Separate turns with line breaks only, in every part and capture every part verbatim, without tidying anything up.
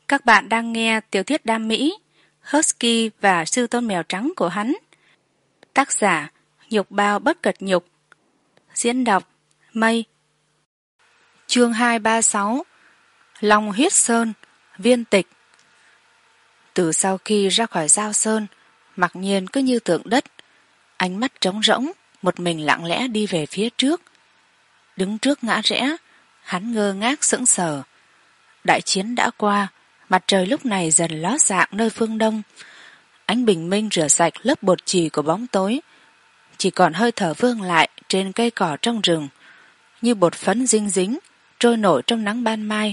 Các bạn đang nghe tiểu thuyết đam mỹ Husky và sư tôn mèo trắng của hắn. Tác giả Nhục Bao Bất Cật Nhục. Diễn đọc Mây. Chương hai ba sáu. Long Huyết Sơn, Viên Tịch. Từ sau khi ra khỏi Giao Sơn, mặc nhiên cứ như tượng đất, ánh mắt trống rỗng, một mình lặng lẽ đi về phía trước. Đứng trước ngã rẽ, hắn ngơ ngác sững sờ. Đại chiến đã qua, mặt trời lúc này dần ló dạng nơi phương đông. Ánh bình minh rửa sạch lớp bột chì của bóng tối, chỉ còn hơi thở vương lại trên cây cỏ trong rừng, như bột phấn dinh dính trôi nổi trong nắng ban mai.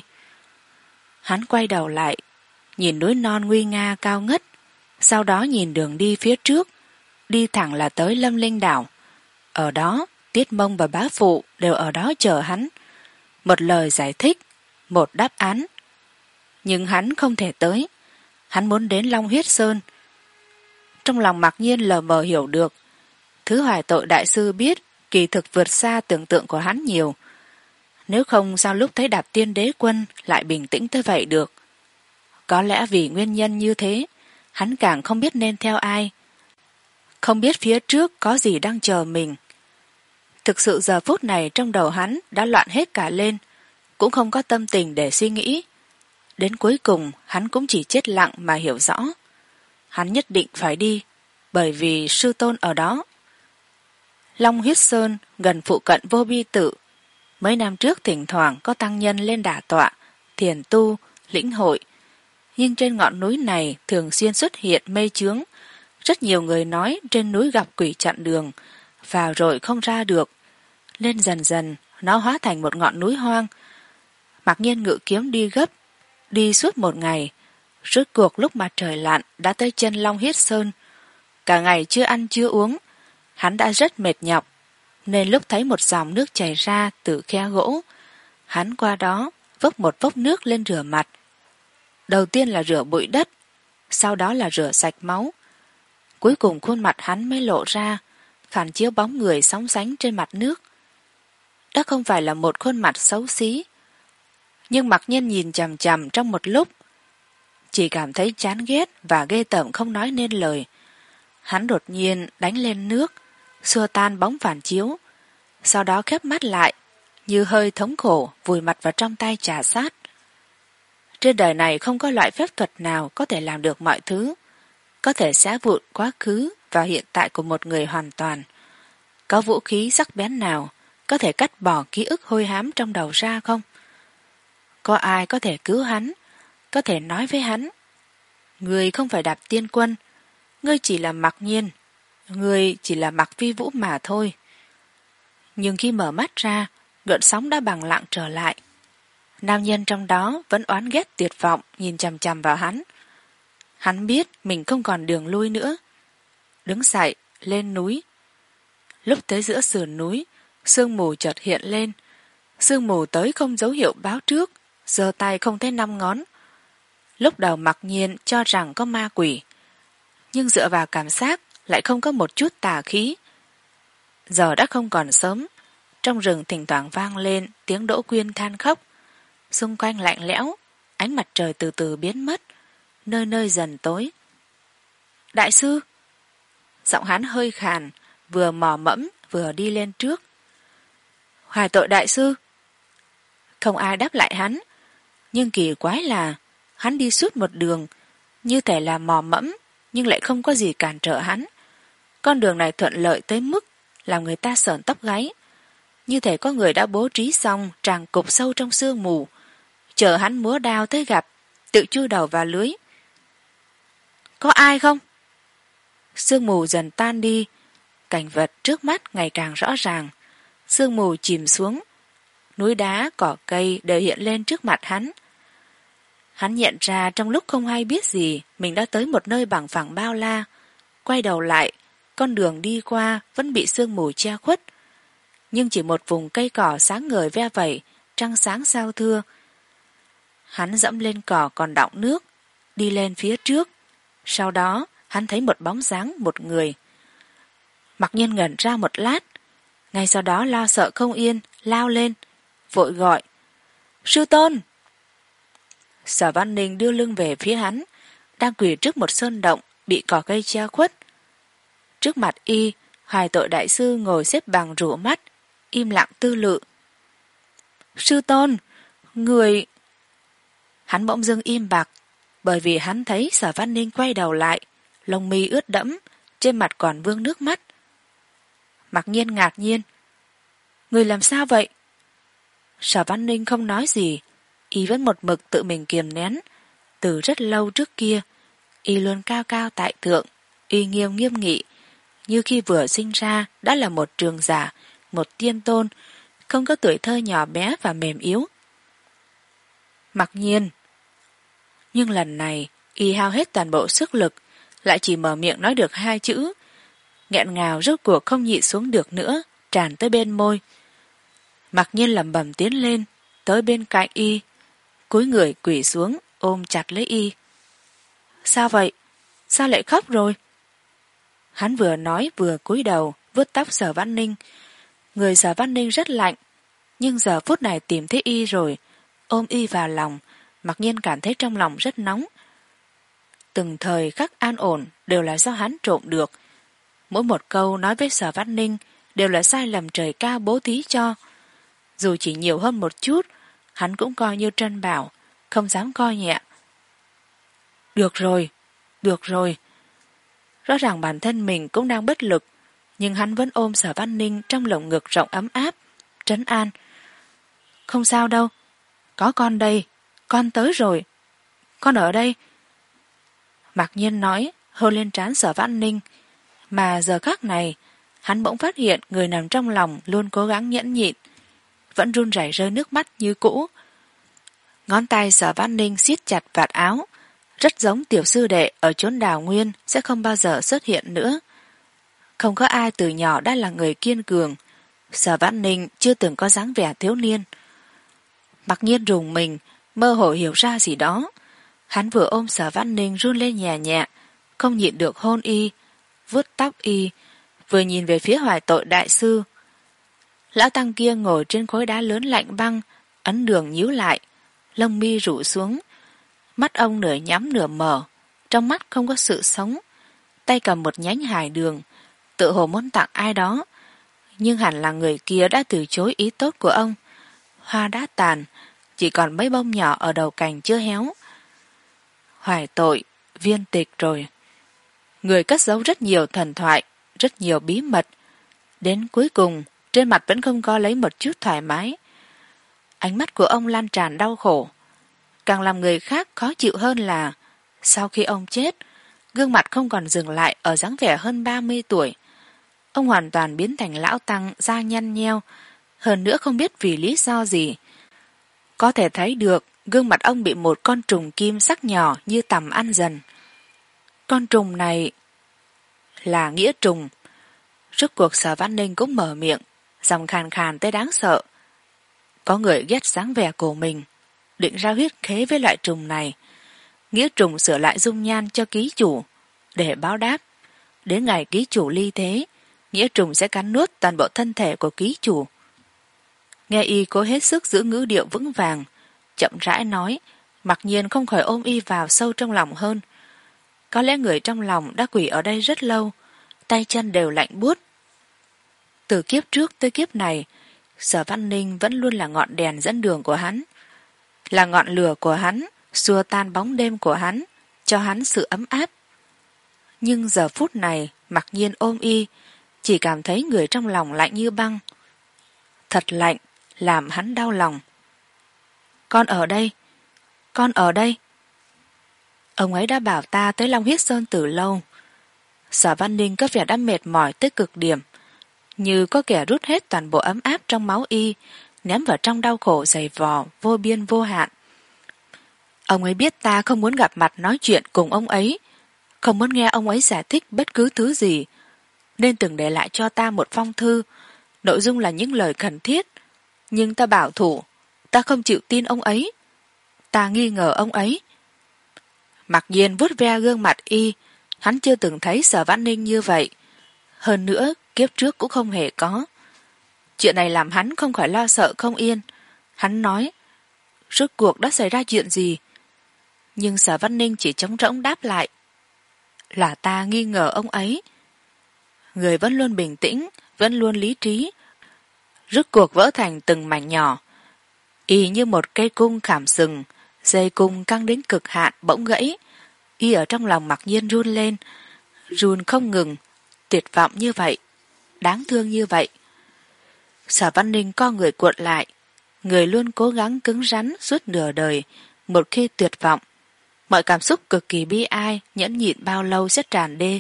Hắn quay đầu lại, nhìn núi non nguy nga cao ngất, sau đó nhìn đường đi phía trước, đi thẳng là tới Lâm Linh Đảo. Ở đó, Tiết Mông và Bá Phụ đều ở đó chờ hắn. Một lời giải thích, một đáp án. Nhưng hắn không thể tới. Hắn muốn đến Long Huyết Sơn. Trong lòng mặc nhiên lờ mờ hiểu được, thứ Hoài Tội đại sư biết kỳ thực vượt xa tưởng tượng của hắn nhiều. Nếu không sao lúc thấy Đạp Tiên Đế Quân lại bình tĩnh tới vậy được. Có lẽ vì nguyên nhân như thế, hắn càng không biết nên theo ai, không biết phía trước có gì đang chờ mình. Thực sự giờ phút này trong đầu hắn đã loạn hết cả lên, cũng không có tâm tình để suy nghĩ. Đến cuối cùng hắn cũng chỉ chết lặng mà hiểu rõ. Hắn nhất định phải đi, bởi vì sư tôn ở đó. Long Huyết Sơn gần phụ cận Vô Bi Tự. Mấy năm trước thỉnh thoảng có tăng nhân lên đả tọa, thiền tu, lĩnh hội. Nhưng trên ngọn núi này thường xuyên xuất hiện mây chướng. Rất nhiều người nói trên núi gặp quỷ chặn đường, vào rồi không ra được. Lên dần dần nó hóa thành một ngọn núi hoang. Mặc nhiên ngự kiếm đi gấp, đi suốt một ngày. Rốt cuộc lúc mặt trời lặn đã tới chân Long Huyết Sơn. Cả ngày chưa ăn chưa uống, hắn đã rất mệt nhọc, nên lúc thấy một dòng nước chảy ra từ khe gỗ, hắn qua đó vốc một vốc nước lên rửa mặt. Đầu tiên là rửa bụi đất, sau đó là rửa sạch máu. Cuối cùng khuôn mặt hắn mới lộ ra, phản chiếu bóng người sóng sánh trên mặt nước. Đó không phải là một khuôn mặt xấu xí, nhưng mặc nhiên nhìn chằm chằm trong một lúc, chỉ cảm thấy chán ghét và ghê tởm không nói nên lời. Hắn đột nhiên đánh lên nước, xua tan bóng phản chiếu, sau đó khép mắt lại, như hơi thống khổ vùi mặt vào trong tay trà sát. Trên đời này không có loại phép thuật nào có thể làm được mọi thứ, có thể xé vụn quá khứ và hiện tại của một người hoàn toàn. Có vũ khí sắc bén nào có thể cắt bỏ ký ức hôi hám trong đầu ra không? Có ai có thể cứu hắn, có thể nói với hắn: ngươi không phải Đạp Tiên Quân, ngươi chỉ là Mặc Nhiên, ngươi chỉ là Mặc Vi Vũ mà thôi. Nhưng khi mở mắt ra, gợn sóng đã bằng lặng trở lại. Nam nhân trong đó vẫn oán ghét tuyệt vọng nhìn chằm chằm vào hắn. Hắn biết mình không còn đường lui nữa. Đứng dậy, lên núi. Lúc tới giữa sườn núi, sương mù chợt hiện lên. Sương mù tới không dấu hiệu báo trước, giơ tay không thấy năm ngón. Lúc đầu Mặc Nhiên cho rằng có ma quỷ, nhưng dựa vào cảm giác lại không có một chút tà khí. Giờ đã không còn sớm, trong rừng thỉnh thoảng vang lên tiếng Đỗ Quyên than khóc. Xung quanh lạnh lẽo, ánh mặt trời từ từ biến mất, nơi nơi dần tối. Đại sư! Giọng hắn hơi khàn, vừa mò mẫm vừa đi lên trước. Hoài Tội đại sư! Không ai đáp lại hắn, nhưng kỳ quái là hắn đi suốt một đường, như thể là mò mẫm, nhưng lại không có gì cản trở hắn. Con đường này thuận lợi tới mức làm người ta sởn tóc gáy, như thể có người đã bố trí xong tràng cục sâu trong sương mù, chờ hắn múa đao tới gặp, tự chui đầu vào lưới. Có ai không? Sương mù dần tan đi, cảnh vật trước mắt ngày càng rõ ràng. Sương mù chìm xuống, núi đá, cỏ cây đều hiện lên trước mặt hắn. Hắn nhận ra trong lúc không hay biết gì mình đã tới một nơi bằng phẳng bao la. Quay đầu lại, con đường đi qua vẫn bị sương mù che khuất, nhưng chỉ một vùng cây cỏ sáng ngời ve vẩy, trăng sáng sao thưa. Hắn dẫm lên cỏ còn đọng nước, đi lên phía trước. Sau đó hắn thấy một bóng dáng một người. Mặc nhiên ngẩn ra một lát, ngay sau đó lo sợ không yên, lao lên, vội gọi: Sư tôn! Sở Văn Ninh đưa lưng về phía hắn, đang quỳ trước một sơn động bị cỏ cây che khuất. Trước mặt y, Hoài Tội đại sư ngồi xếp bằng rũ mắt, im lặng tư lự. Sư tôn, người... Hắn bỗng dưng im bặt, bởi vì hắn thấy Sở Văn Ninh quay đầu lại, lông mi ướt đẫm, trên mặt còn vương nước mắt. Mặc Nhiên ngạc nhiên. Người làm sao vậy? Sở Văn Ninh không nói gì, y vẫn một mực tự mình kiềm nén. Từ rất lâu trước kia, y luôn cao cao tại thượng, uy nghiêm nghiêm nghị, như khi vừa sinh ra đã là một trường giả, một tiên tôn, không có tuổi thơ nhỏ bé và mềm yếu. Mặc Nhiên. Nhưng lần này, y hao hết toàn bộ sức lực, lại chỉ mở miệng nói được hai chữ. Nghẹn ngào rốt cuộc không nhịn xuống được nữa, tràn tới bên môi. Mặc Nhiên lẩm bẩm tiến lên, tới bên cạnh y, cúi người quỳ xuống, ôm chặt lấy y. Sao vậy? Sao lại khóc rồi? Hắn vừa nói vừa cúi đầu, vuốt tóc Sở Văn Ninh. Người Sở Văn Ninh rất lạnh, nhưng giờ phút này tìm thấy y rồi, ôm y vào lòng, Mặc Nhiên cảm thấy trong lòng rất nóng. Từng thời khắc an ổn đều là do hắn trộm được. Mỗi một câu nói với Sở Văn Ninh đều là sai lầm trời cao bố thí cho. Dù chỉ nhiều hơn một chút, hắn cũng coi như trân bảo, không dám coi nhẹ. Được rồi, được rồi. Rõ ràng bản thân mình cũng đang bất lực, nhưng hắn vẫn ôm Sở Văn Ninh trong lồng ngực rộng ấm áp, trấn an. Không sao đâu, có con đây, con tới rồi, con ở đây. Mặc Nhiên nói, hôn lên trán Sở Văn Ninh, mà giờ khắc này, hắn bỗng phát hiện người nằm trong lòng luôn cố gắng nhẫn nhịn, vẫn run rẩy rơi nước mắt như cũ. Ngón tay Sở Văn Ninh siết chặt vạt áo, rất giống tiểu sư đệ ở chốn Đào Nguyên sẽ không bao giờ xuất hiện nữa. Không có ai từ nhỏ đã là người kiên cường, Sở Văn Ninh chưa từng có dáng vẻ thiếu niên. Mặc Nhiên rùng mình, mơ hồ hiểu ra gì đó. Hắn vừa ôm Sở Văn Ninh run lên nhẹ nhẹ, không nhịn được hôn y, vuốt tóc y, vừa nhìn về phía Hoài Tội đại sư. Lão tăng kia ngồi trên khối đá lớn lạnh băng, ấn đường nhíu lại, lông mi rủ xuống, mắt ông nửa nhắm nửa mở, trong mắt không có sự sống, tay cầm một nhánh hải đường, tự hồ muốn tặng ai đó, nhưng hẳn là người kia đã từ chối ý tốt của ông. Hoa đã tàn, chỉ còn mấy bông nhỏ ở đầu cành chưa héo. Hoài Tội, viên tịch rồi. Người cất giấu rất nhiều thần thoại, rất nhiều bí mật. Đến cuối cùng, trên mặt vẫn không có lấy một chút thoải mái. Ánh mắt của ông lan tràn đau khổ. Càng làm người khác khó chịu hơn là, sau khi ông chết, gương mặt không còn dừng lại ở dáng vẻ hơn ba mươi tuổi. Ông hoàn toàn biến thành lão tăng da nhăn nheo, hơn nữa không biết vì lý do gì. Có thể thấy được gương mặt ông bị một con trùng kim sắc nhỏ như tằm ăn dần. Con trùng này là nghĩa trùng. Rốt cuộc Sở Văn Ninh cũng mở miệng, giọng khàn khàn tới đáng sợ. Có người ghét dáng vẻ của mình, định ra huyết khế với loại trùng này. Nghĩa trùng sửa lại dung nhan cho ký chủ, để báo đáp. Đến ngày ký chủ ly thế, nghĩa trùng sẽ cắn nuốt toàn bộ thân thể của ký chủ. Nghe y cố hết sức giữ ngữ điệu vững vàng, chậm rãi nói, Mặc Nhiên không khỏi ôm y vào sâu trong lòng hơn. Có lẽ người trong lòng đã quỳ ở đây rất lâu, tay chân đều lạnh buốt. Từ kiếp trước tới kiếp này, Sở Văn Ninh vẫn luôn là ngọn đèn dẫn đường của hắn, là ngọn lửa của hắn, xua tan bóng đêm của hắn, cho hắn sự ấm áp. Nhưng giờ phút này, Mặc Nhiên ôm y, chỉ cảm thấy người trong lòng lạnh như băng. Thật lạnh, làm hắn đau lòng. Con ở đây, con ở đây. Ông ấy đã bảo ta tới Long Huyết Sơn từ lâu. Sở Văn Ninh có vẻ đã mệt mỏi tới cực điểm, như có kẻ rút hết toàn bộ ấm áp trong máu y, ném vào trong đau khổ dày vò vô biên vô hạn. Ông ấy biết ta không muốn gặp mặt nói chuyện cùng ông ấy, không muốn nghe ông ấy giải thích bất cứ thứ gì, nên từng để lại cho ta một phong thư, nội dung là những lời cần thiết, nhưng ta bảo thủ, ta không chịu tin ông ấy, ta nghi ngờ ông ấy. Mặc Nhiên vuốt ve gương mặt y, hắn chưa từng thấy Sở Văn Ninh như vậy, hơn nữa kiếp trước cũng không hề có. Chuyện này làm hắn không khỏi lo sợ không yên. Hắn nói, rốt cuộc đã xảy ra chuyện gì? Nhưng Sở Văn Ninh chỉ trống rỗng đáp lại. Là ta nghi ngờ ông ấy. Người vẫn luôn bình tĩnh, vẫn luôn lý trí, rút cuộc vỡ thành từng mảnh nhỏ. Y như một cây cung khảm sừng, dây cung căng đến cực hạn bỗng gãy. Y ở trong lòng Mặc Nhiên run lên, run không ngừng, tuyệt vọng như vậy, đáng thương như vậy. Sở Văn Ninh co người cuộn lại, người luôn cố gắng cứng rắn suốt nửa đời, một khi tuyệt vọng, mọi cảm xúc cực kỳ bi ai, nhẫn nhịn bao lâu sẽ tràn đê.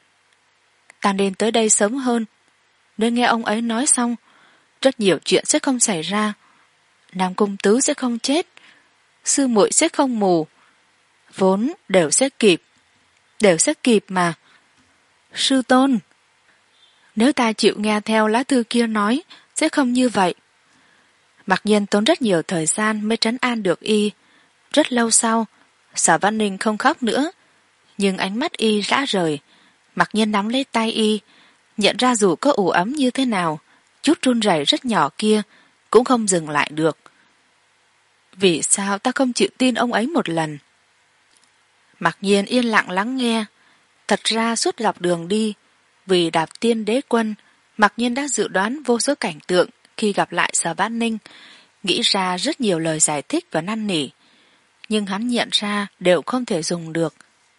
Ta nên tới đây sớm hơn, nên nghe ông ấy nói xong, rất nhiều chuyện sẽ không xảy ra. Nam Cung Tứ sẽ không chết, sư muội sẽ không mù, vốn đều sẽ kịp, đều sẽ kịp mà. Sư tôn, nếu ta chịu nghe theo lá thư kia nói, sẽ không như vậy. Mặc nhiên tốn rất nhiều thời gian mới trấn an được y. Rất lâu sau, Sở Văn Ninh không khóc nữa, nhưng ánh mắt y rã rời. Mặc nhiên nắm lấy tay y, nhận ra dù có ủ ấm như thế nào, chút run rẩy rất nhỏ kia cũng không dừng lại được. Vì sao ta không chịu tin ông ấy một lần? Mặc nhiên yên lặng lắng nghe. Thật ra suốt dọc đường đi, vì Đạp Tiên Đế Quân, Mặc nhiên đã dự đoán vô số cảnh tượng khi gặp lại Sở Văn Ninh, nghĩ ra rất nhiều lời giải thích và năn nỉ, nhưng hắn nhận ra đều không thể dùng được.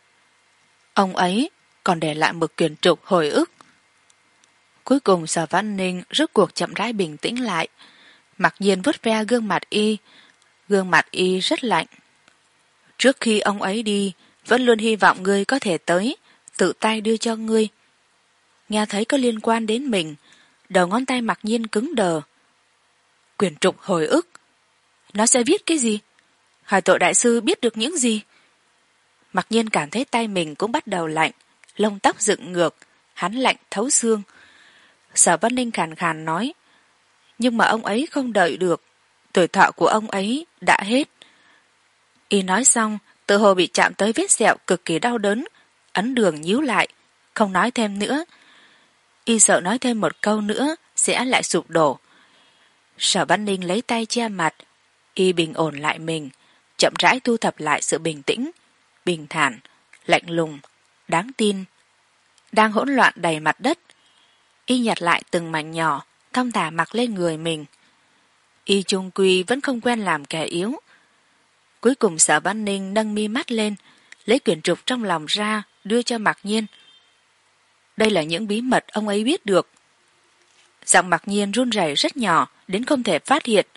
Ông ấy còn để lại một quyển trục hồi ức. Cuối cùng Sở Văn Ninh rốt cuộc chậm rãi bình tĩnh lại. Mặc nhiên vuốt ve gương mặt y, gương mặt y rất lạnh. Trước khi ông ấy đi, vẫn luôn hy vọng ngươi có thể tới, tự tay đưa cho ngươi. Nghe thấy có liên quan đến mình, đầu ngón tay Mặc nhiên cứng đờ. Quyển trục hồi ức, nó sẽ viết cái gì? Hỏi tội đại sư biết được những gì? Mặc nhiên cảm thấy tay mình cũng bắt đầu lạnh, lông tóc dựng ngược, hắn lạnh thấu xương. Sở Văn Ninh khàn khàn nói, nhưng mà ông ấy không đợi được, tuổi thọ của ông ấy đã hết. Y nói xong, tự hồ bị chạm tới vết sẹo cực kỳ đau đớn, ấn đường nhíu lại, không nói thêm nữa. Y sợ nói thêm một câu nữa sẽ lại sụp đổ. Sở Văn Ninh lấy tay che mặt, y bình ổn lại mình, chậm rãi thu thập lại sự bình tĩnh, bình thản, lạnh lùng, đáng tin. Đang hỗn loạn đầy mặt đất, y nhặt lại từng mảnh nhỏ, thong thả mặc lên người mình. Y chung quy vẫn không quen làm kẻ yếu. Cuối cùng Sở Văn Ninh nâng mi mắt lên, lấy quyển trục trong lòng ra, đưa cho Mặc Nhiên. Đây là những bí mật ông ấy biết được. Giọng Mặc Nhiên run rẩy rất nhỏ, đến không thể phát hiện.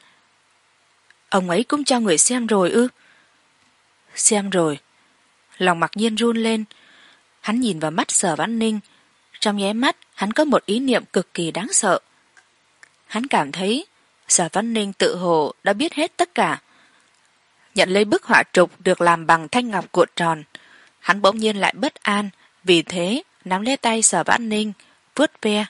Ông ấy cũng cho người xem rồi ư? Xem rồi. Lòng Mặc Nhiên run lên. Hắn nhìn vào mắt Sở Văn Ninh. Trong nháy mắt, hắn có một ý niệm cực kỳ đáng sợ. Hắn cảm thấy Sở Văn Ninh tự hồ đã biết hết tất cả. Nhận lấy bức họa trục được làm bằng thanh ngọc cuộn tròn, hắn bỗng nhiên lại bất an, vì thế nắm lấy tay Sở Vãn Ninh, vuốt ve.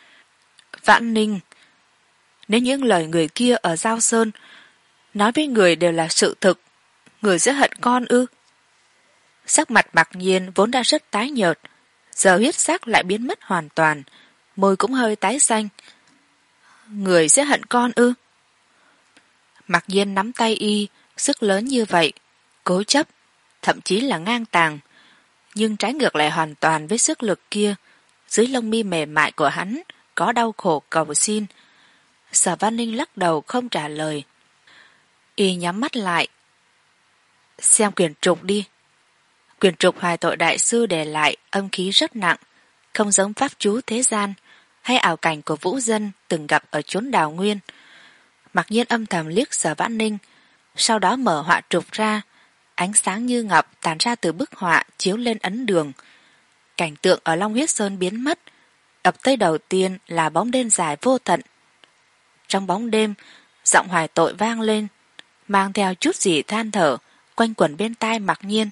Vãn Ninh, nếu những lời người kia ở Giao Sơn nói với người đều là sự thực, người sẽ hận con ư? Sắc mặt Mặc Nhiên vốn đã rất tái nhợt, giờ huyết sắc lại biến mất hoàn toàn, môi cũng hơi tái xanh. Người sẽ hận con ư? Mặc Nhiên nắm tay y, sức lớn như vậy, cố chấp, thậm chí là ngang tàng, nhưng trái ngược lại hoàn toàn với sức lực kia. Dưới lông mi mềm mại của hắn có đau khổ cầu xin. Sở Văn Ninh lắc đầu không trả lời. Y nhắm mắt lại. Xem quyển trục đi. Quyển trục Hoài Tội Đại Sư để lại âm khí rất nặng, không giống pháp chú thế gian hay ảo cảnh của vũ dân từng gặp ở chốn Đào Nguyên. Mặc Nhiên âm thầm liếc Sở Vãn Ninh, sau đó mở họa trục ra, ánh sáng như ngọc tàn ra từ bức họa chiếu lên ấn đường. Cảnh tượng ở Long Huyết Sơn biến mất, ập tới đầu tiên là bóng đêm dài vô tận. Trong bóng đêm, giọng Hoài Tội vang lên, mang theo chút gì than thở, quanh quẩn bên tai Mặc Nhiên.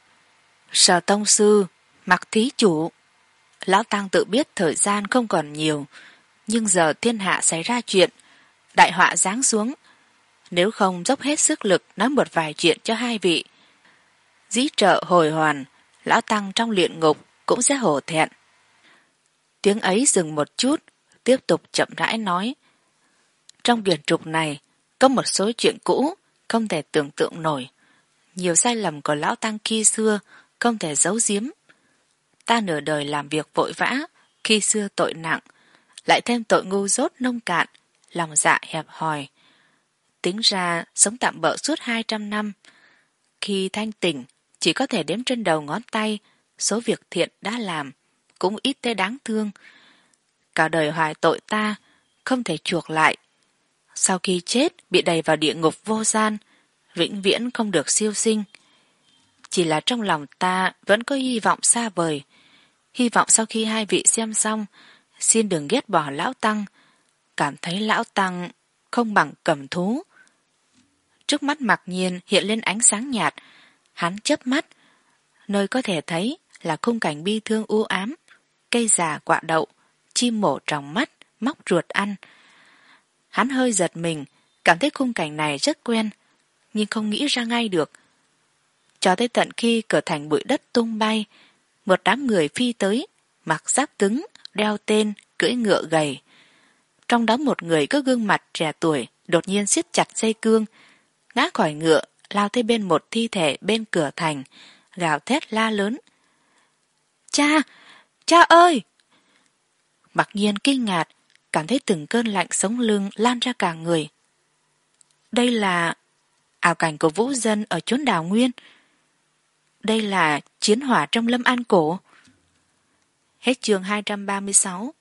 Sở tông sư, Mặc thí chủ. Lão Tăng tự biết thời gian không còn nhiều, nhưng giờ thiên hạ xảy ra chuyện, đại họa giáng xuống. Nếu không dốc hết sức lực nói một vài chuyện cho hai vị, dĩ trợ hồi hoàn, Lão Tăng trong luyện ngục cũng sẽ hổ thẹn. Tiếng ấy dừng một chút, tiếp tục chậm rãi nói. Trong quyển trục này có một số chuyện cũ không thể tưởng tượng nổi, nhiều sai lầm của lão tăng khi xưa không thể giấu giếm. Ta nửa đời làm việc vội vã, khi xưa tội nặng, lại thêm tội ngu dốt nông cạn, lòng dạ hẹp hòi. Tính ra sống tạm bợ suốt hai trăm năm. Khi thanh tỉnh, chỉ có thể đếm trên đầu ngón tay số việc thiện đã làm, cũng ít tới đáng thương. Cả đời hoài tội ta, không thể chuộc lại. Sau khi chết, bị đày vào địa ngục vô gian, vĩnh viễn không được siêu sinh. Chỉ là trong lòng ta vẫn có hy vọng xa vời. Hy vọng sau khi hai vị xem xong, xin đừng ghét bỏ lão tăng, cảm thấy lão tăng không bằng cầm thú. Trước mắt Mặc Nhiên hiện lên ánh sáng nhạt, hắn chớp mắt, nơi có thể thấy là khung cảnh bi thương u ám, cây già quạ đậu, chim mổ tròng mắt, móc ruột ăn. Hắn hơi giật mình, cảm thấy khung cảnh này rất quen, nhưng không nghĩ ra ngay được. Cho tới tận khi cửa thành bụi đất tung bay, một đám người phi tới, mặc giáp cứng, đeo tên, cưỡi ngựa gầy. Trong đó một người có gương mặt trẻ tuổi, đột nhiên siết chặt dây cương, ngã khỏi ngựa, lao tới bên một thi thể bên cửa thành, gào thét la lớn. Cha! Cha ơi! Mặc Nhiên kinh ngạc, cảm thấy từng cơn lạnh sống lưng lan ra cả người. Đây là ảo cảnh của vũ dân ở chốn đào nguyên. Đây là chiến hỏa trong lâm an cổ. Hết chương hai trăm ba mươi sáu.